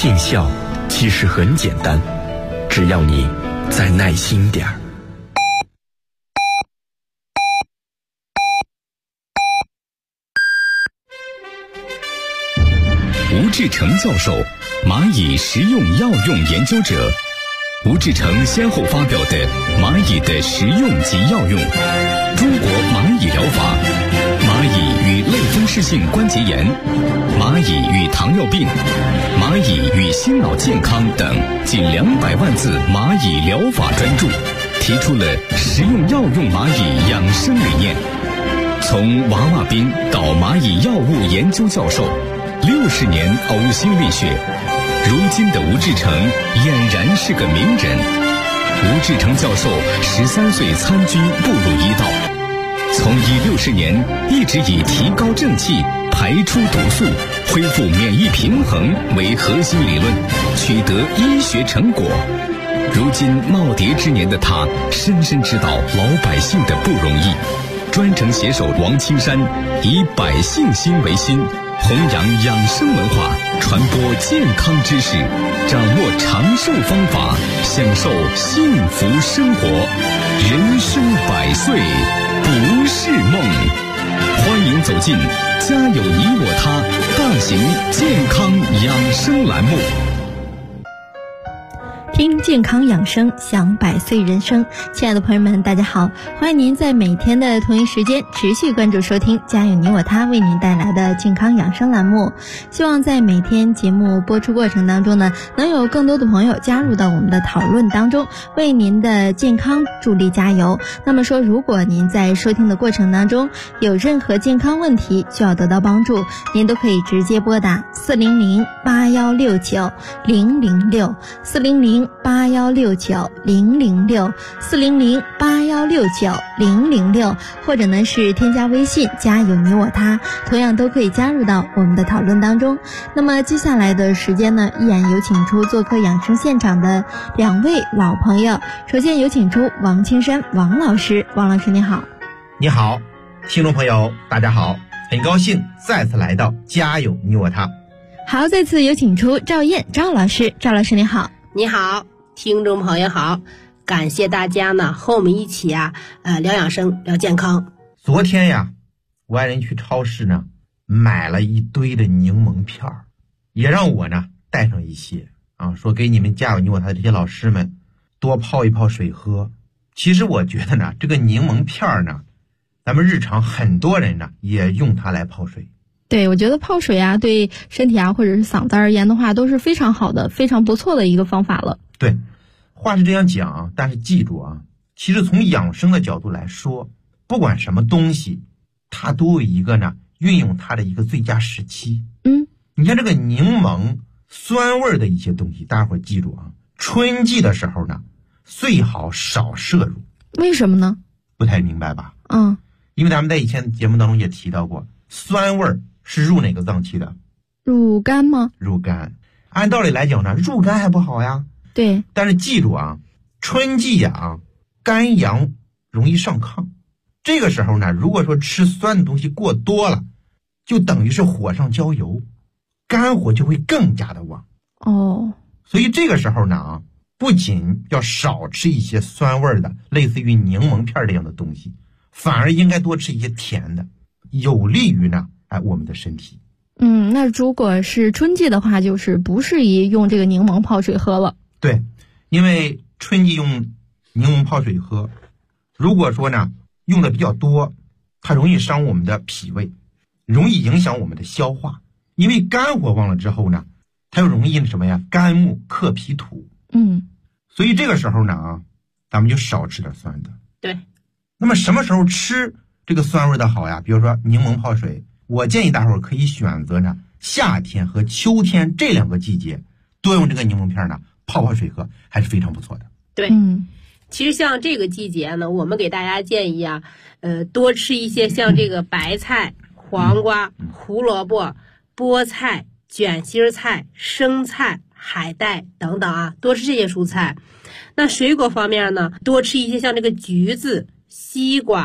见效其实很简单，只要你再耐心点儿。 吴志成教授，蚂蚁食用药用研究者。吴志成先后发表的《蚂蚁的食用及药用》、《中国蚂蚁疗法》、《蚂蚁与类风湿性关节炎》、《蚂蚁与糖尿病》、《蚂蚁与心脑健康》等近200万字蚂蚁疗法专著，提出了食用药用蚂蚁养生理念。从娃娃兵到蚂蚁药物研究教授，60年呕心沥血，如今的吴志成俨然是个名人。吴志成教授13岁参军步入医道，从医60年一直以提高正气、排出毒素、恢复免疫平衡为核心理论，取得医学成果。如今耄耋之年的他，深深知道老百姓的不容易。专程携手王青山，以百姓心为心，弘扬养生文化，传播健康知识，掌握长寿方法，享受幸福生活。人生100岁不是梦。欢迎走进家有你我他大型健康养生栏目。 听健康养生，享100岁人生。亲爱的朋友们，大家好，欢迎您在每天的同一时间持续关注收听家有你我他为您带来的健康养生栏目。希望在每天节目播出过程当中呢，能有更多的朋友加入到我们的讨论当中，为您的健康助力加油。那么说，如果您在收听的过程当中有任何健康问题需要得到帮助，您都可以直接拨打400-8169-006 400-8169-006 400-8169-006，或者呢是添加微信家有你我他，同样都可以加入到我们的讨论当中。那么接下来的时间呢，依然有请出做客养生现场的2位老朋友。首先有请出王青山王老师。王老师你好。 你好，听众朋友大家好，很高兴再次来到家有你我他。 好，再次有请出赵燕赵老师。赵老师你好。 你好，听众朋友好，感谢大家呢和我们一起聊养生聊健康。 昨天呀，我爱人去超市呢买了一堆的柠檬片儿，也让我呢带上一些说给你们家有你我他的这些老师们多泡一泡水喝。其实我觉得呢，这个柠檬片儿呢，咱们日常很多人呢也用它来泡水。 对，我觉得泡水啊，对身体啊或者是嗓子而言的话，都是非常好的、非常不错的一个方法了。 对，话是这样讲，但是记住其实从养生的角度来说，不管什么东西，它都有一个呢运用它的一个最佳时期。你看这个柠檬酸味的一些东西，大家伙记住春季的时候呢，最好少摄入。 为什么呢？ 不太明白吧？因为咱们在以前的节目当中也提到过，酸味是入哪个脏器的？ 入肝吗？ 入肝。按道理来讲呢，入肝还不好呀。 对。 但是记住春季肝阳容易上亢，这个时候呢，如果说吃酸的东西过多了，就等于是火上浇油，肝火就会更加的旺。所以这个时候呢不仅要少吃一些酸味的，类似于柠檬片这样的东西，反而应该多吃一些甜的，有利于呢我们的身体。 那如果是春季的话，就是不适宜用这个柠檬泡水喝了。 对，因为春季用柠檬泡水喝，如果说呢用的比较多，它容易伤我们的脾胃，容易影响我们的消化。因为肝火旺了之后呢，它又容易什么呀？肝木克脾土。所以这个时候呢咱们就少吃点酸的。 对。 那么什么时候吃这个酸味的好呀？比如说柠檬泡水，我建议大伙儿可以选择呢夏天和秋天这2个季节，多用这个柠檬片呢泡泡水喝，还是非常不错的。 对。其实像这个季节呢，我们给大家建议多吃一些像这个白菜、黄瓜、胡萝卜、菠菜、卷心菜、生菜、海带等等多吃这些蔬菜。那水果方面呢，多吃一些像这个橘子、西瓜、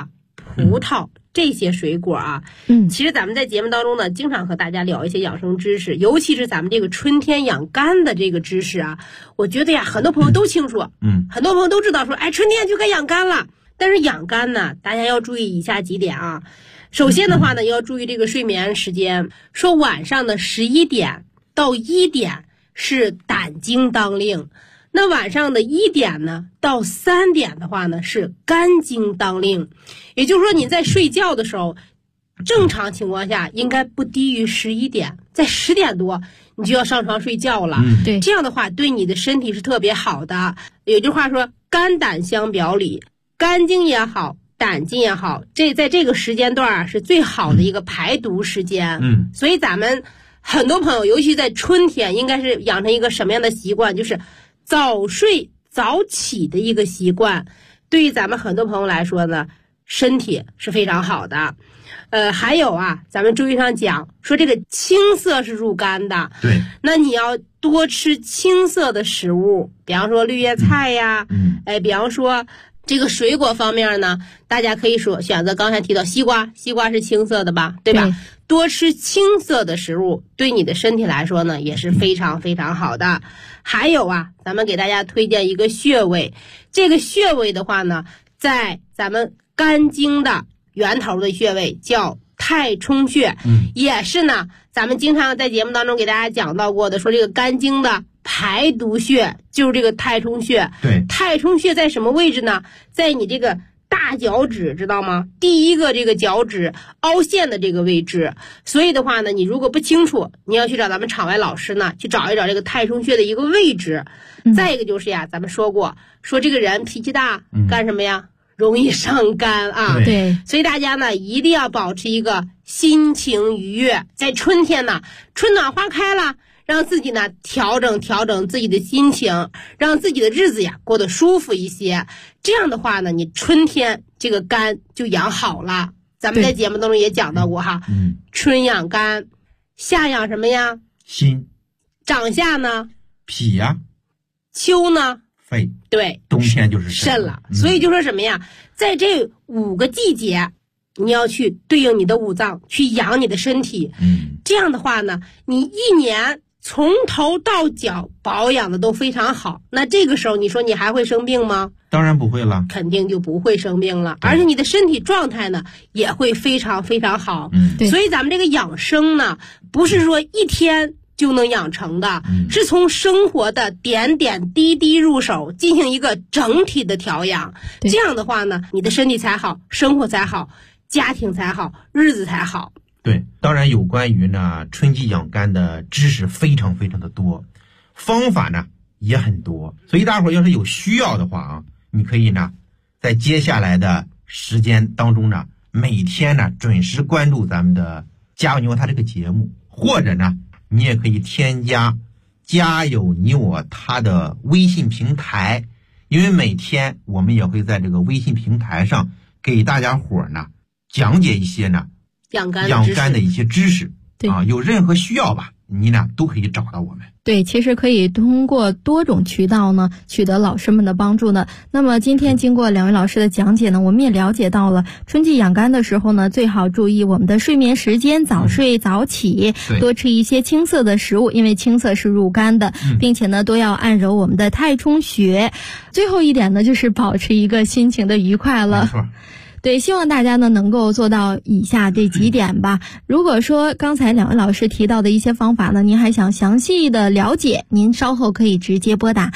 葡萄。这些水果啊，其实咱们在节目当中呢，经常和大家聊一些养生知识，尤其是咱们这个春天养肝的这个知识啊，我觉得呀，很多朋友都清楚，很多朋友都知道说，哎，春天就该养肝了。但是养肝呢，大家要注意以下几点啊。首先的话呢，要注意这个睡眠时间，说晚上的11点到1点是胆经当令。那晚上的1点呢到3点的话呢是肝经当令，也就是说你在睡觉的时候，正常情况下应该不低于11点，在10点多你就要上床睡觉了。 对， 这样的话对你的身体是特别好的。有句话说肝胆相表里，肝经也好，胆经也好，在这个时间段啊是最好的一个排毒时间。所以咱们很多朋友尤其在春天应该是养成一个什么样的习惯，就是早睡早起的一个习惯，对于咱们很多朋友来说呢，身体是非常好的。还有啊，咱们中医上讲说这个青色是入肝的， 对， 那你要多吃青色的食物，比方说绿叶菜呀，比方说这个水果方面呢，大家可以说选择刚才提到西瓜，西瓜是青色的吧，对吧？多吃青色的食物，对你的身体来说呢，也是非常非常好的。还有啊，咱们给大家推荐一个穴位，这个穴位的话呢，在咱们肝经的源头的穴位叫太冲穴，也是呢，咱们经常在节目当中给大家讲到过的，说这个肝经的排毒穴就是这个太冲穴。 对， 太冲穴在什么位置呢？在你这个大脚趾，知道吗？第一个这个脚趾凹陷的这个位置。所以的话呢，你如果不清楚，你要去找咱们场外老师呢，去找一找这个太冲穴的一个位置。再一个就是呀，咱们说过，说这个人脾气大，干什么呀？容易伤肝啊。 对， 所以大家呢一定要保持一个心情愉悦。在春天呢，春暖花开了，让自己呢调整自己的心情，让自己的日子呀过得舒服一些。这样的话呢，你春天这个肝就养好了。咱们在节目当中也讲到过哈，春养肝，夏养什么呀？ 心。 长夏呢？ 脾呀。 秋呢？ 肺。 对， 冬天就是肾了。所以就说什么呀，在这5个季节，你要去对应你的5脏，去养你的身体。这样的话呢，你1年从头到脚保养的都非常好，那这个时候你说你还会生病吗？ 当然不会了， 肯定就不会生病了，而且你的身体状态呢也会非常非常好。所以咱们这个养生呢，不是说1天就能养成的，是从生活的点点滴滴入手，进行一个整体的调养。这样的话呢，你的身体才好，生活才好，家庭才好，日子才好。 对，当然有关于呢春季养肝的知识非常非常的多，方法呢也很多，所以大伙儿要是有需要的话啊，你可以呢在接下来的时间当中呢，每天呢准时关注咱们的家有你我他这个节目，或者呢你也可以添加家有你我他的微信平台，因为每天我们也会在这个微信平台上给大家伙呢讲解一些呢养肝的一些知识。啊，有任何需要吧，你呢都可以找到我们。 对，其实可以通过多种渠道呢取得老师们的帮助呢。那么今天经过2位老师的讲解呢，我们也了解到了春季养肝的时候呢，最好注意我们的睡眠时间，早睡早起，多吃一些青色的食物，因为青色是入肝的，并且呢多要按揉我们的太冲穴。最后一点呢，就是保持一个心情的愉快了。 没错。 对，希望大家呢能够做到以下这几点吧。如果说刚才2位老师提到的一些方法呢，您还想详细的了解，您稍后可以直接拨打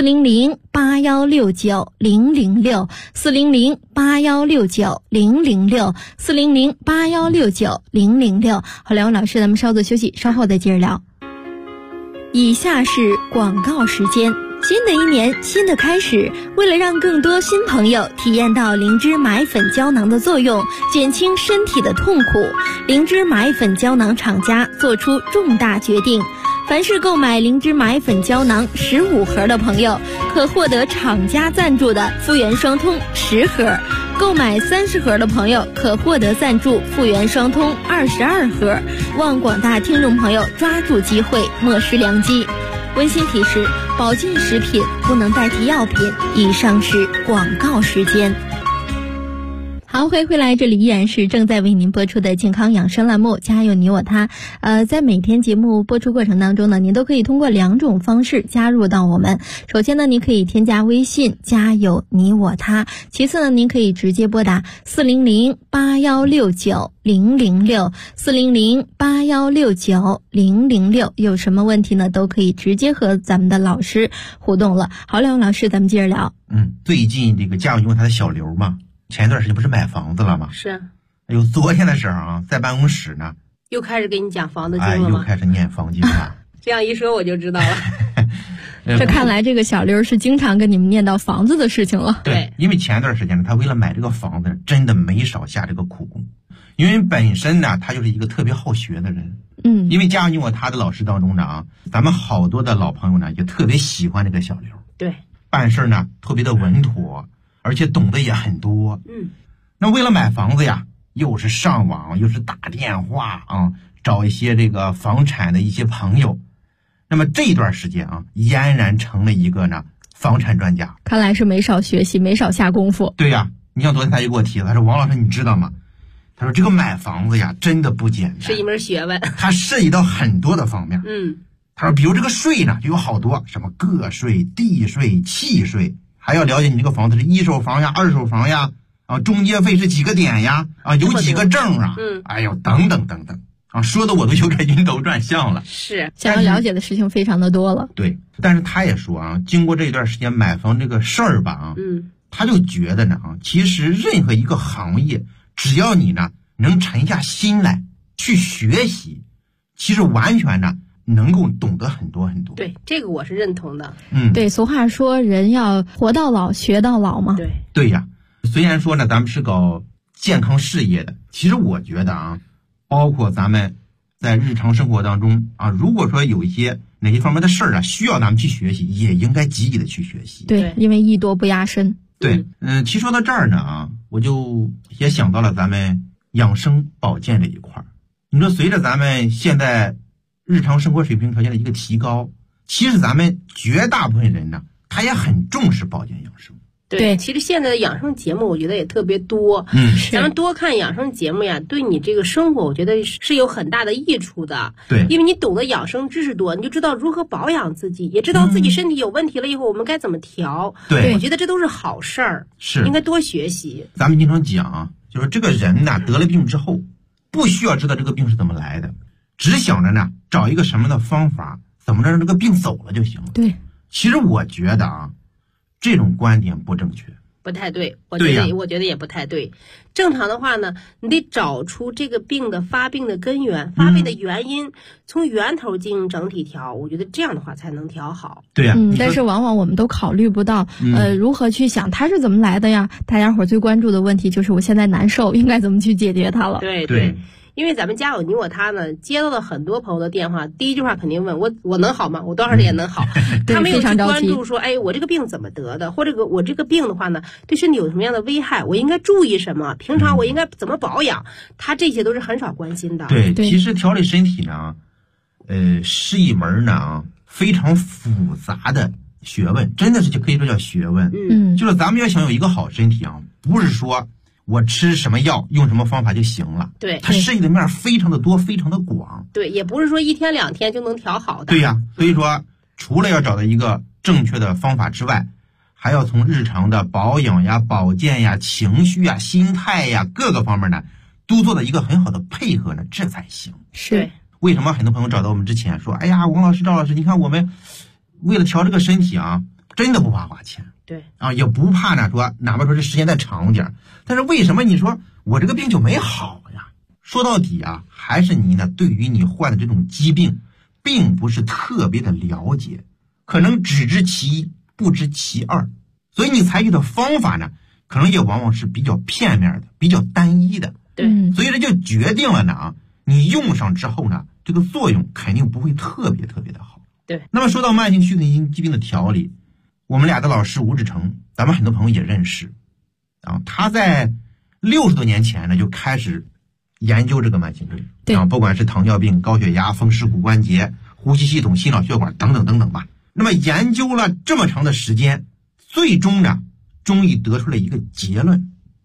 400-8169-006 400-8169-006 400-8169-006。好，2位老师，咱们稍作休息，稍后再接着聊。以下是广告时间。新的一年，新的开始，为了让更多新朋友体验到灵芝买粉胶囊的作用，减轻身体的痛苦，灵芝买粉胶囊厂家做出重大决定，凡是购买灵芝买粉胶囊15盒的朋友，可获得厂家赞助的复原双通10盒，购买30盒的朋友可获得赞助复原双通22盒，望广大听众朋友抓住机会，莫失良机。温馨提示：保健食品不能代替药品。以上是广告时间。 好，欢迎回来，这里依然是正在为您播出的健康养生栏目，家有你我他。在每天节目播出过程当中呢，您都可以通过2种方式加入到我们。首先呢，您可以添加微信家有你我他，其次呢，您可以直接拨打400-8169-006 400-8169-006，有什么问题呢，都可以直接和咱们的老师互动了。好，梁老师，咱们接着聊。 最近这个家有你我他的小刘嘛，前一段时间不是买房子了吗？ 是。 哎呦，昨天的时候啊，在办公室呢， 又开始给你讲房子经了吗？ 又开始念房经了。 这样一说我就知道了。 这看来这个小刘是经常跟你们念叨房子的事情了。 对，因为前段时间呢，他为了买这个房子，真的没少下这个苦功。因为本身呢，他就是一个特别好学的人。因为家有你我他的老师当中呢，咱们好多的老朋友呢，也特别喜欢这个小刘。 对， 办事呢特别的稳妥，而且懂得也很多。那为了买房子呀，又是上网，又是打电话啊，找一些这个房产的一些朋友。那么这段时间啊，俨然成了一个呢房产专家。 看来是没少学习，没少下功夫。 对呀，你像昨天他就给我提了，他说王老师你知道吗？他说这个买房子呀真的不简单， 是一门学问， 它涉及到很多的方面。他说比如这个税呢就有好多，什么个税、地税、契税，还要了解你这个房子是1手房呀、2手房呀，中介费是几个点呀，有几个证啊，哎呦等等等等啊，说的我都有点晕头转向了。 是， 想要了解的事情非常的多了。 对，但是他也说啊，经过这一段时间买房这个事儿吧他就觉得呢其实任何一个行业，只要你呢能沉下心来去学习，其实完全呢能够懂得很多很多。 对，这个我是认同的。 对，俗话说人要活到老学到老嘛。 对呀，虽然说呢咱们是搞健康事业的，其实我觉得啊，包括咱们在日常生活当中啊，如果说有一些哪些方面的事儿啊需要咱们去学习，也应该积极的去学习。 对，因为艺多不压身。 对，其实说到这儿呢啊，我就也想到了咱们养生保健这一块儿。你说随着咱们现在日常生活水平条件的一个提高，其实咱们绝大部分人呢，他也很重视保健养生。 对，其实现在的养生节目我觉得也特别多。咱们多看养生节目呀，对你这个生活我觉得是有很大的益处的。 对， 因为你懂得养生知识多，你就知道如何保养自己，也知道自己身体有问题了以后我们该怎么调。 对， 我觉得这都是好事儿， 是应该多学习。 咱们经常讲啊，就是这个人呢得了病之后，不需要知道这个病是怎么来的，只想着呢找一个什么的方法，怎么着让这个病走了就行了。 对， 其实我觉得啊，这种观点不正确， 不太对，我觉得也不太对。正常的话呢，你得找出这个病的发病的根源、发病的原因，从源头进行整体调，我觉得这样的话才能调好。 对呀， 但是往往我们都考虑不到，如何去想它是怎么来的呀？大家伙最关注的问题就是我现在难受，应该怎么去解决它了？ 对。因为咱们家有你我他呢，接到了很多朋友的电话，第一句话肯定问我能好吗？我多少年能好？他没有去关注说，哎，我这个病怎么得的，或者我这个病的话呢，对身体有什么样的危害？我应该注意什么？平常我应该怎么保养？他这些都是很少关心的。 对，其实调理身体呢，是一门呢非常复杂的学问，真的是就可以说叫学问。就是咱们要想有一个好身体啊，不是说我吃什么药用什么方法就行了。 对， 它涉及的面非常的多，非常的广。 对，也不是说1天2天就能调好的。 对呀，所以说除了要找到一个正确的方法之外，还要从日常的保养呀、保健呀、情绪呀、心态呀各个方面呢，都做到一个很好的配合呢，这才行。 是。 为什么很多朋友找到我们之前说，哎呀，王老师、赵老师，你看我们为了调这个身体啊，真的不怕花钱。 对啊，也不怕呢，说哪怕说这时间再长点，但是为什么你说我这个病就没好呀？说到底啊，还是你呢对于你患的这种疾病，并不是特别的了解，可能只知其一，不知其二，所以你采取的方法呢，可能也往往是比较片面的，比较单一的。 对， 所以这就决定了呢，你用上之后呢，这个作用肯定不会特别特别的好。 对， 那么说到慢性虚损性疾病的调理，我们俩的老师吴志成，咱们很多朋友也认识啊。他在60多年前呢就开始研究这个慢性病， 对啊，不管是糖尿病、高血压、风湿骨关节、呼吸系统、心脑血管等等等等吧。那么研究了这么长的时间，最终呢，终于得出了一个结论，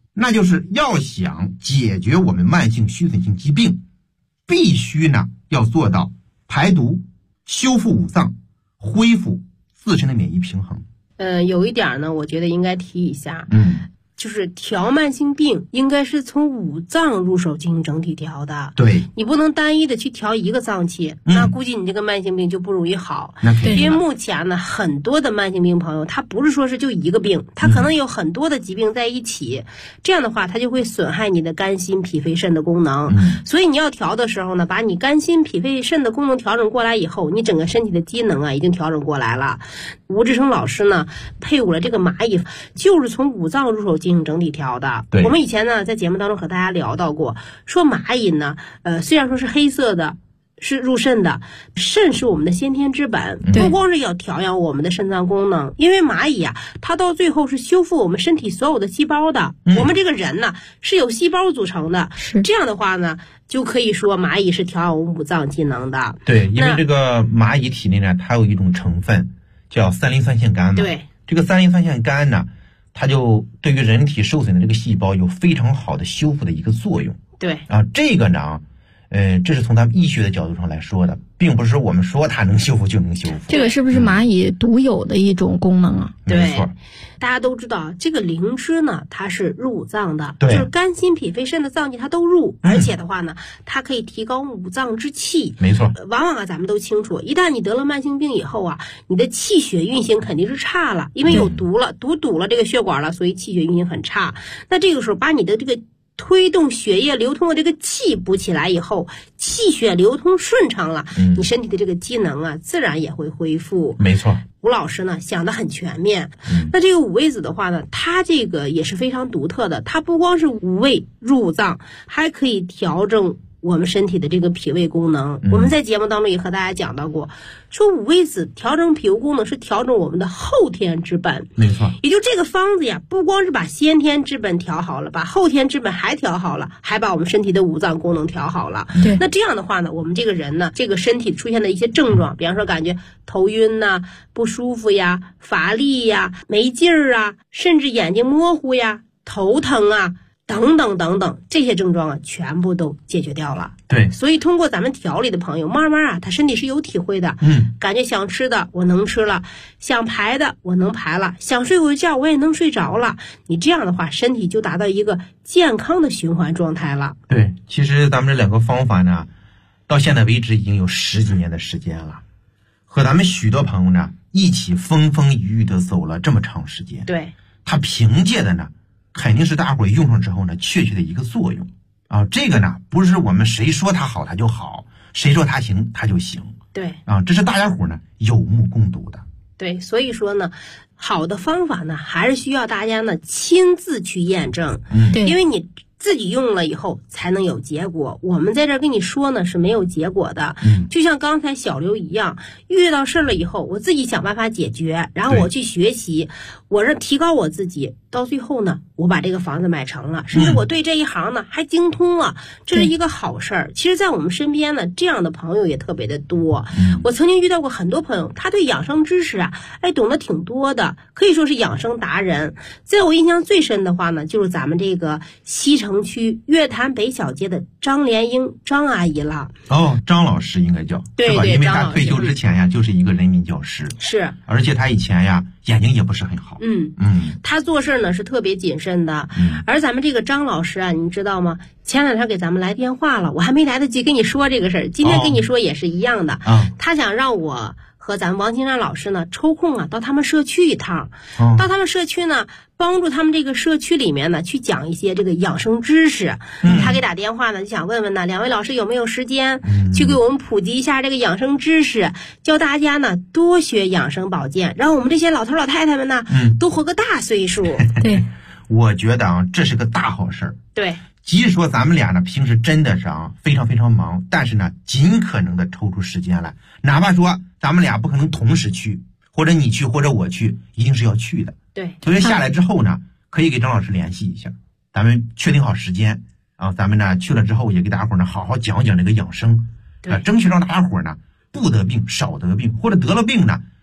那就是要想解决我们慢性虚损性疾病，必须呢要做到排毒、修复五脏、恢复自身的免疫平衡。 有一点呢，我觉得应该提一下，就是调慢性病应该是从五脏入手进行整体调的。 对， 你不能单一的去调一个脏器，那估计你这个慢性病就不容易好。因为目前呢，很多的慢性病朋友，他不是说是就一个病，他可能有很多的疾病在一起，这样的话，他就会损害你的肝、心、脾、肺、肾的功能。所以你要调的时候呢，把你肝、心、脾、肺、肾的功能调整过来以后，你整个身体的机能啊，已经调整过来了。吴志成老师呢，配伍了这个蚂蚁，就是从五脏入手进行整体调的。 对， 我们以前呢在节目当中和大家聊到过，说蚂蚁呢，虽然说是黑色的，是入肾的，肾是我们的先天之本，不光是要调养我们的肾脏功能，因为蚂蚁啊，它到最后是修复我们身体所有的细胞的。我们这个人呢是由细胞组成的，这样的话呢，就可以说蚂蚁是调养我们五脏机能的。 对，因为这个蚂蚁体内呢，它有一种成分叫三磷酸腺苷嘛。 对，这个三磷酸腺苷呢，它就对于人体受损的这个细胞有非常好的修复的一个作用。 对啊，这个呢，这是从咱们医学的角度上来说的，并不是我们说它能修复就能修复。 这个是不是蚂蚁独有的一种功能啊？ 没错。 大家都知道，这个灵芝呢，它是入五脏的， 对， 就是肝、心、脾、肺、肾的脏器它都入，而且的话呢，它可以提高五脏之气。 没错。 往往啊，咱们都清楚，一旦你得了慢性病以后啊，你的气血运行肯定是差了，因为有毒了，堵了这个血管了，所以气血运行很差。那这个时候把你的这个推动血液流通的这个气补起来以后，气血流通顺畅了，你身体的这个机能啊，自然也会恢复。 没错。 吴老师呢想得很全面。那这个五味子的话呢，它这个也是非常独特的，它不光是五味入五脏，还可以调整我们身体的这个脾胃功能。我们在节目当中也和大家讲到过，说五味子调整脾胃功能是调整我们的后天之本。 没错。 也就这个方子呀，不光是把先天之本调好了，把后天之本还调好了，还把我们身体的五脏功能调好了。 对。 那这样的话呢，我们这个人呢，这个身体出现的一些症状，比方说感觉头晕呐、不舒服呀、乏力呀、没劲儿啊，甚至眼睛模糊呀、头疼啊等等等等，这些症状啊，全部都解决掉了。 对， 所以通过咱们调理的朋友，慢慢啊，他身体是有体会的。感觉想吃的我能吃了，想排的我能排了，想睡会觉我也能睡着了。你这样的话，身体就达到一个健康的循环状态了。 对，其实咱们这两个方法呢，到现在为止已经有10几年的时间了，和咱们许多朋友呢一起风风雨雨的走了这么长时间。 对， 他凭借的呢，肯定是大伙用上之后呢，确切的一个作用啊。这个呢，不是我们谁说它好它就好，谁说它行它就行。 对啊，这是大家伙呢有目共睹的。 对，所以说呢，好的方法呢，还是需要大家呢亲自去验证。 对， 因为你自己用了以后才能有结果，我们在这儿跟你说呢是没有结果的。就像刚才小刘一样，遇到事儿了以后，我自己想办法解决，然后我去学习，我是提高我自己，到最后呢，我把这个房子买成了，甚至我对这一行呢还精通了，这是一个好事儿。其实在我们身边呢，这样的朋友也特别的多。我曾经遇到过很多朋友，他对养生知识啊，懂得挺多的，可以说是养生达人。在我印象最深的话呢，就是咱们这个西城区月坛北小街的张连英张阿姨了。 张老师应该叫， 对吧？因为他退休之前呀，就是一个人民教师， 是， 而且他以前呀眼睛也不是很好。 他做事呢是特别谨慎的。而咱们这个张老师啊，你知道吗？前两天给咱们来电话了，我还没来得及跟你说这个事儿，今天跟你说也是一样的。他想让我和咱们王金山老师呢抽空啊到他们社区一趟，到他们社区呢帮助他们这个社区里面呢去讲一些这个养生知识。他给打电话呢就想问问呢两位老师有没有时间去给我们普及一下这个养生知识，教大家呢多学养生保健，让我们这些老头老太太们呢都活个大岁数。 对， 我觉得啊这是个大好事儿。 对， 即使说咱们俩呢平时真的是非常非常忙，但是呢尽可能的抽出时间来，哪怕说咱们俩不可能同时去，或者你去或者我去，一定是要去的。 对， 所以下来之后呢，可以给张老师联系一下，咱们确定好时间啊，咱们呢去了之后也给大家伙呢好好讲讲这个养生，争取让大家伙呢不得病少得病，或者得了病呢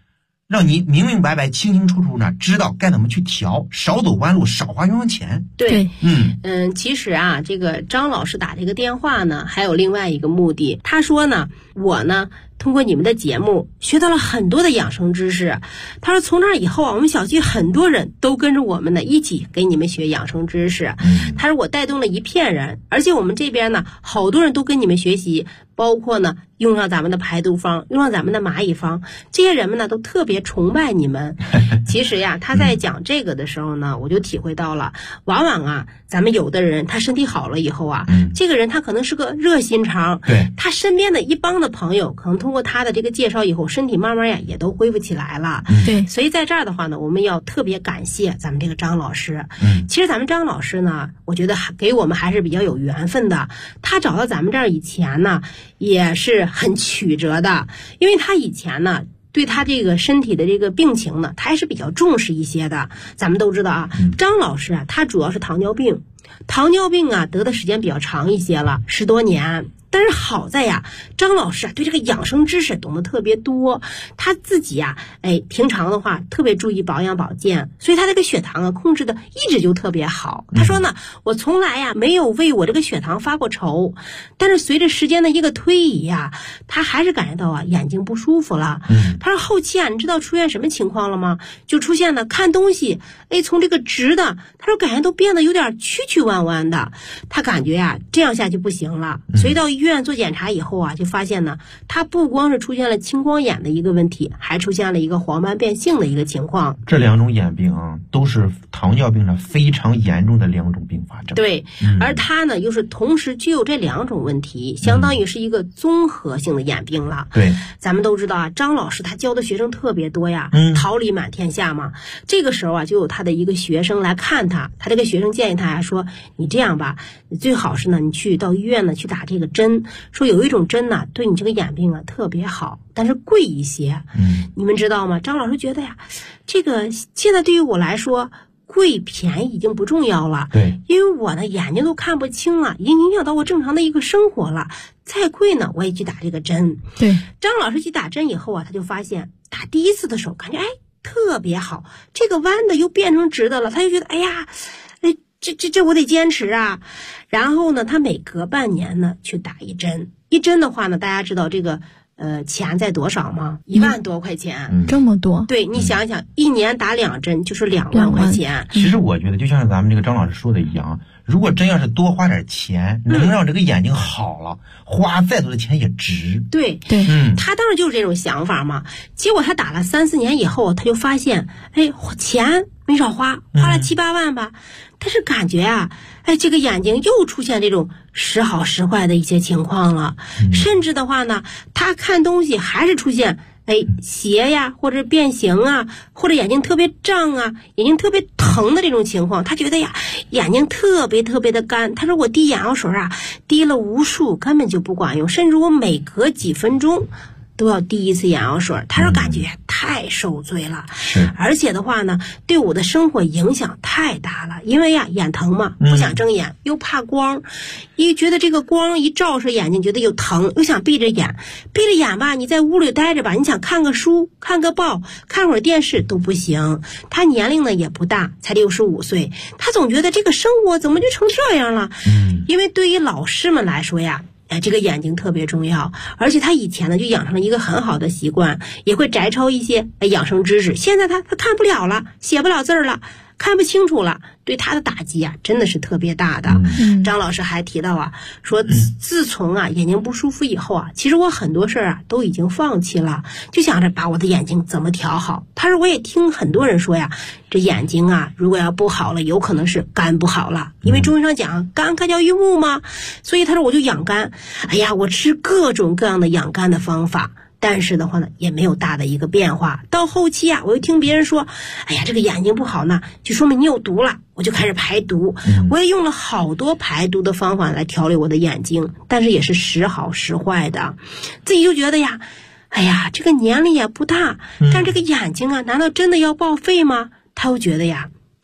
让你明明白白、清清楚楚呢，知道该怎么去调，少走弯路，少花冤枉钱。 对， 其实啊，这个张老师打这个电话呢，还有另外一个目的。他说呢，我呢通过你们的节目学到了很多的养生知识。他说从那以后啊，我们小区很多人都跟着我们呢一起给你们学养生知识。他说我带动了一片人，而且我们这边呢好多人都跟你们学习，包括呢用上咱们的排毒方，用上咱们的蚂蚁方，这些人们呢都特别崇拜你们。其实呀，他在讲这个的时候呢，我就体会到了，往往啊咱们有的人他身体好了以后啊，这个人他可能是个热心肠， 对， 他身边的一帮的朋友可能通过他的这个介绍以后，身体慢慢呀也都恢复起来了。 对， 所以在这儿的话呢，我们要特别感谢咱们这个张老师。其实咱们张老师呢，我觉得给我们还是比较有缘分的。他找到咱们这儿以前呢，也是很曲折的，因为他以前呢对他这个身体的这个病情呢，他还是比较重视一些的。咱们都知道啊，张老师啊，他主要是糖尿病，糖尿病啊得的时间比较长一些了，10多年。但是好在呀，张老师啊对这个养生知识懂得特别多，他自己呀，平常的话特别注意保养保健，所以他这个血糖啊控制的一直就特别好。他说呢，我从来呀没有为我这个血糖发过愁，但是随着时间的一个推移呀，他还是感觉到啊眼睛不舒服了。他说后期啊，你知道出现什么情况了吗？就出现了看东西，从这个直的，他说感觉都变得有点曲曲弯弯的，他感觉呀这样下去不行了，所以到医院做检查以后啊，就发现呢，他不光是出现了青光眼的一个问题，还出现了一个黄斑变性的一个情况。 这2种眼病啊，都是糖尿病上非常严重的2种并发症。 对，而他呢，又是同时具有这2种问题，相当于是一个综合性的眼病了。 对， 咱们都知道啊，张老师他教的学生特别多呀，桃李满天下嘛。这个时候啊，就有他的一个学生来看他，他这个学生建议他呀说，你这样吧，最好是呢，你去到医院呢去打这个针。说有一种针呢，对你这个眼病啊特别好，但是贵一些。你们知道吗？张老师觉得呀，这个现在对于我来说，贵便宜已经不重要了。 对， 因为我呢眼睛都看不清了，已经影响到我正常的一个生活了。再贵呢，我也去打这个针。 对， 张老师去打针以后啊，他就发现打第一次的时候，感觉特别好，这个弯的又变成直的了，他就觉得这我得坚持啊。然后呢，他每隔半年呢去打一针，一针的话呢，大家知道这个钱在多少吗？1万多块钱。 这么多？ 对，你想想，一年打2针就是2万块钱。 其实我觉得就像咱们这个张老师说的一样，如果真要是多花点钱，能让这个眼睛好了，花再多的钱也值。 对，他当时就是这种想法嘛。结果他打了3、4年以后，他就发现，钱没少花，花了7、8万吧。但是感觉啊，这个眼睛又出现这种时好时坏的一些情况了。甚至的话呢，他看东西还是出现斜呀，或者变形啊，或者眼睛特别胀啊，眼睛特别疼的这种情况。他觉得呀，眼睛特别特别的干。他说我滴眼药水啊，滴了无数，根本就不管用，甚至我每隔几分钟都要滴一次眼药水。他说感觉太受罪了，而且的话呢，对我的生活影响太大了。因为呀，眼疼嘛，不想睁眼，又怕光，一觉得这个光一照射眼睛，觉得又疼，又想闭着眼。闭着眼吧，你在屋里待着吧，你想看个书、看个报、看会儿电视都不行。他年龄呢也不大，才65岁，他总觉得这个生活怎么就成这样了？因为对于老师们来说呀，这个眼睛特别重要，而且他以前呢就养成了一个很好的习惯，也会摘抄一些养生知识。现在他看不了了，写不了字了，看不清楚了，对他的打击啊真的是特别大的。张老师还提到啊，说自从啊眼睛不舒服以后啊，其实我很多事啊都已经放弃了，就想着把我的眼睛怎么调好。他说我也听很多人说呀，这眼睛啊如果要不好了，有可能是肝不好了，因为中医上讲肝开窍于目嘛，所以他说我就养肝。我吃各种各样的养肝的方法，但是的话呢也没有大的一个变化。到后期啊，我又听别人说这个眼睛不好呢，就说明你有毒了，我就开始排毒。我也用了好多排毒的方法来调理我的眼睛，但是也是时好时坏的。自己就觉得呀，这个年龄也不大，但这个眼睛啊难道真的要报废吗？他又觉得呀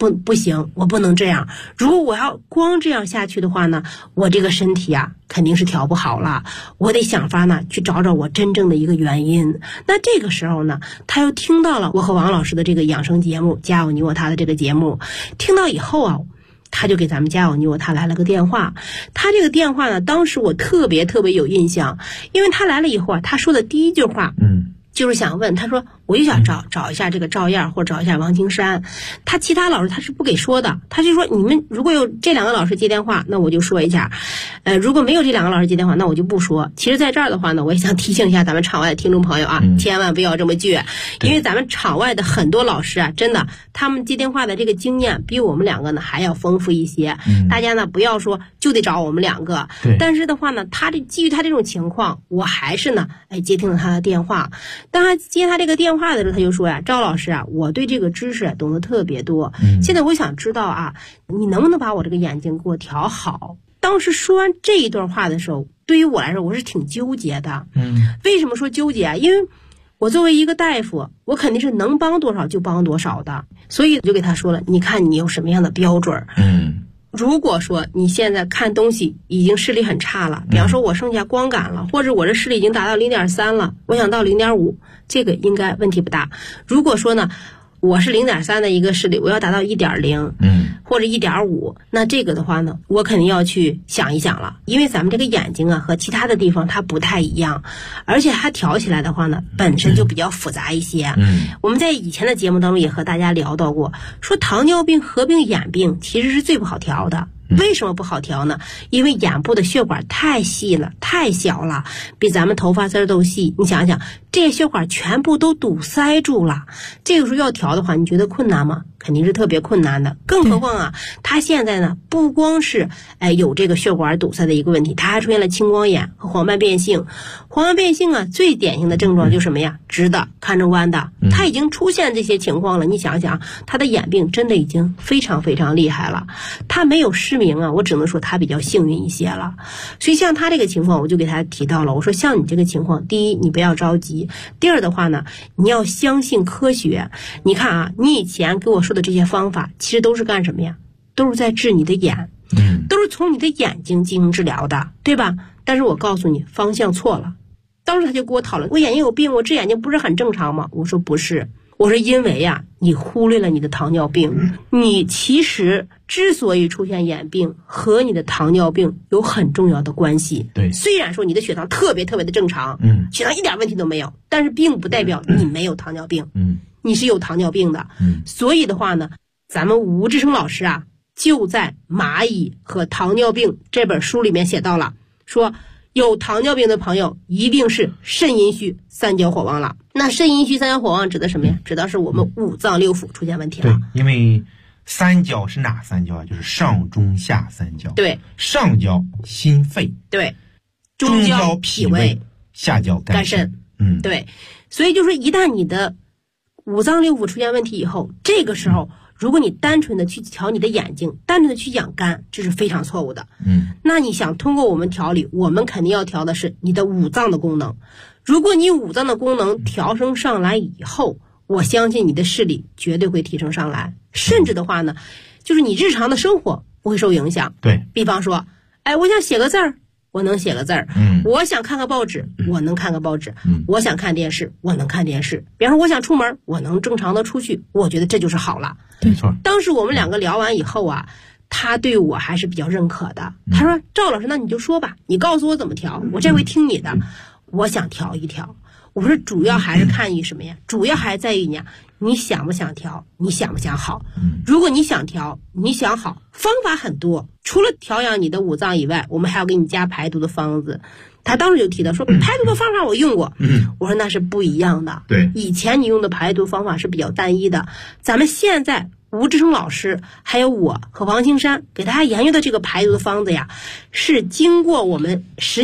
不行，我不能这样。如果我要光这样下去的话呢，我这个身体啊肯定是调不好了。我得想法呢去找找我真正的一个原因。那这个时候呢，他又听到了我和王老师的这个养生节目《家有你我他》的这个节目，听到以后啊，他就给咱们家有你我他来了个电话。他这个电话呢，当时我特别有印象，因为他来了以后啊，他说的第一句话，就是想问，他说我就想找一下这个赵燕或者找一下王青山，他其他老师他是不给说的，他就说你们如果有这两个老师接电话，那我就说一下，如果没有这两个老师接电话，那我就不说。其实在这儿的话呢，我也想提醒一下咱们场外的听众朋友啊，千万不要这么倔，因为咱们场外的很多老师啊，真的他们接电话的这个经验比我们两个呢还要丰富一些。大家呢不要说就得找我们两个，但是的话呢，基于他这种情况，我还是呢接听了他的电话。当他接他这个电话的时候，他就说呀，赵老师啊，我对这个知识懂得特别多，现在我想知道啊，你能不能把我这个眼睛给我调好？当时说完这一段话的时候，对于我来说我是挺纠结的。为什么说纠结啊？因为我作为一个大夫，我肯定是能帮多少就帮多少的，所以就给他说了，你看你有什么样的标准。如果说你现在看东西已经视力很差了，比方说我剩下光感了，或者我这视力已经达到 0.3 了，我想到 0.5， 这个应该问题不大。如果说呢，我是 0.3 的一个视力，我要达到 1.0，或者 1.5， 那这个的话呢，我肯定要去想一想了，因为咱们这个眼睛啊和其他的地方它不太一样，而且它调起来的话呢，本身就比较复杂一些。我们在以前的节目当中也和大家聊到过，说糖尿病合并眼病其实是最不好调的。为什么不好调呢？因为眼部的血管太细了，太小了，比咱们头发丝都细。你想想，这些血管全部都堵塞住了，这个时候要调的话，你觉得困难吗？肯定是特别困难的。更何况啊，他现在呢，不光是有这个血管堵塞的一个问题，他还出现了青光眼和黄斑变性。黄斑变性啊，最典型的症状就是什么呀？直的看着弯的，他已经出现这些情况了。你想想，他的眼病真的已经非常厉害了。他没有失明啊，我只能说他比较幸运一些了。所以像他这个情况，我就给他提到了，我说像你这个情况，第一你不要着急，第二的话呢，你要相信科学。你看啊，你以前给我说的这些方法其实都是干什么呀？都是在治你的眼，都是从你的眼睛进行治疗的，对吧？但是我告诉你，方向错了。当时他就跟我讨论，我眼睛有病，我治眼睛不是很正常吗？我说不是，我说因为呀，你忽略了你的糖尿病。你其实之所以出现眼病和你的糖尿病有很重要的关系。 对， 虽然说你的血糖特别的正常，血糖一点问题都没有，但是并不代表你没有糖尿病，你是有糖尿病的。所以的话呢，咱们吴志成老师啊，就在《蚂蚁和糖尿病》这本书里面写到了，说有糖尿病的朋友一定是肾阴虚三焦火旺了。那肾阴虚三焦火旺指的什么呀？指的是我们五脏六腑出现问题了。 对，因为三焦是哪三焦啊？就是上中下三焦。 对， 上焦心肺， 对， 中焦脾胃，下焦肝肾。 对，所以就是一旦你的五脏六腑出现问题以后，这个时候如果你单纯的去调你的眼睛，单纯的去养肝，这是非常错误的。那你想通过我们调理，我们肯定要调的是你的五脏的功能。如果你五脏的功能调升上来以后，我相信你的视力绝对会提升上来，甚至的话呢，就是你日常的生活不会受影响。 对， 比方说，我想写个字儿，我能写个字儿。我想看个报纸，我能看个报纸。我想看电视，我能看电视。比方说我想出门，我能正常的出去。我觉得这就是好了。 没错。当时我们两个聊完以后啊，他对我还是比较认可的。他说：“赵老师，那你就说吧，你告诉我怎么调，我这回听你的。我想调一调。”我说主要还是看于什么呀？主要还在于你想不想调，你想不想好。如果你想调，你想好，方法很多，除了调养你的五脏以外，我们还要给你加排毒的方子。他当时就提到说，排毒的方法我用过。我说那是不一样的。 对， 以前你用的排毒方法是比较单一的，咱们现在吴志成老师还有我和王青山给大家研究的这个排毒的方子呀，是经过我们10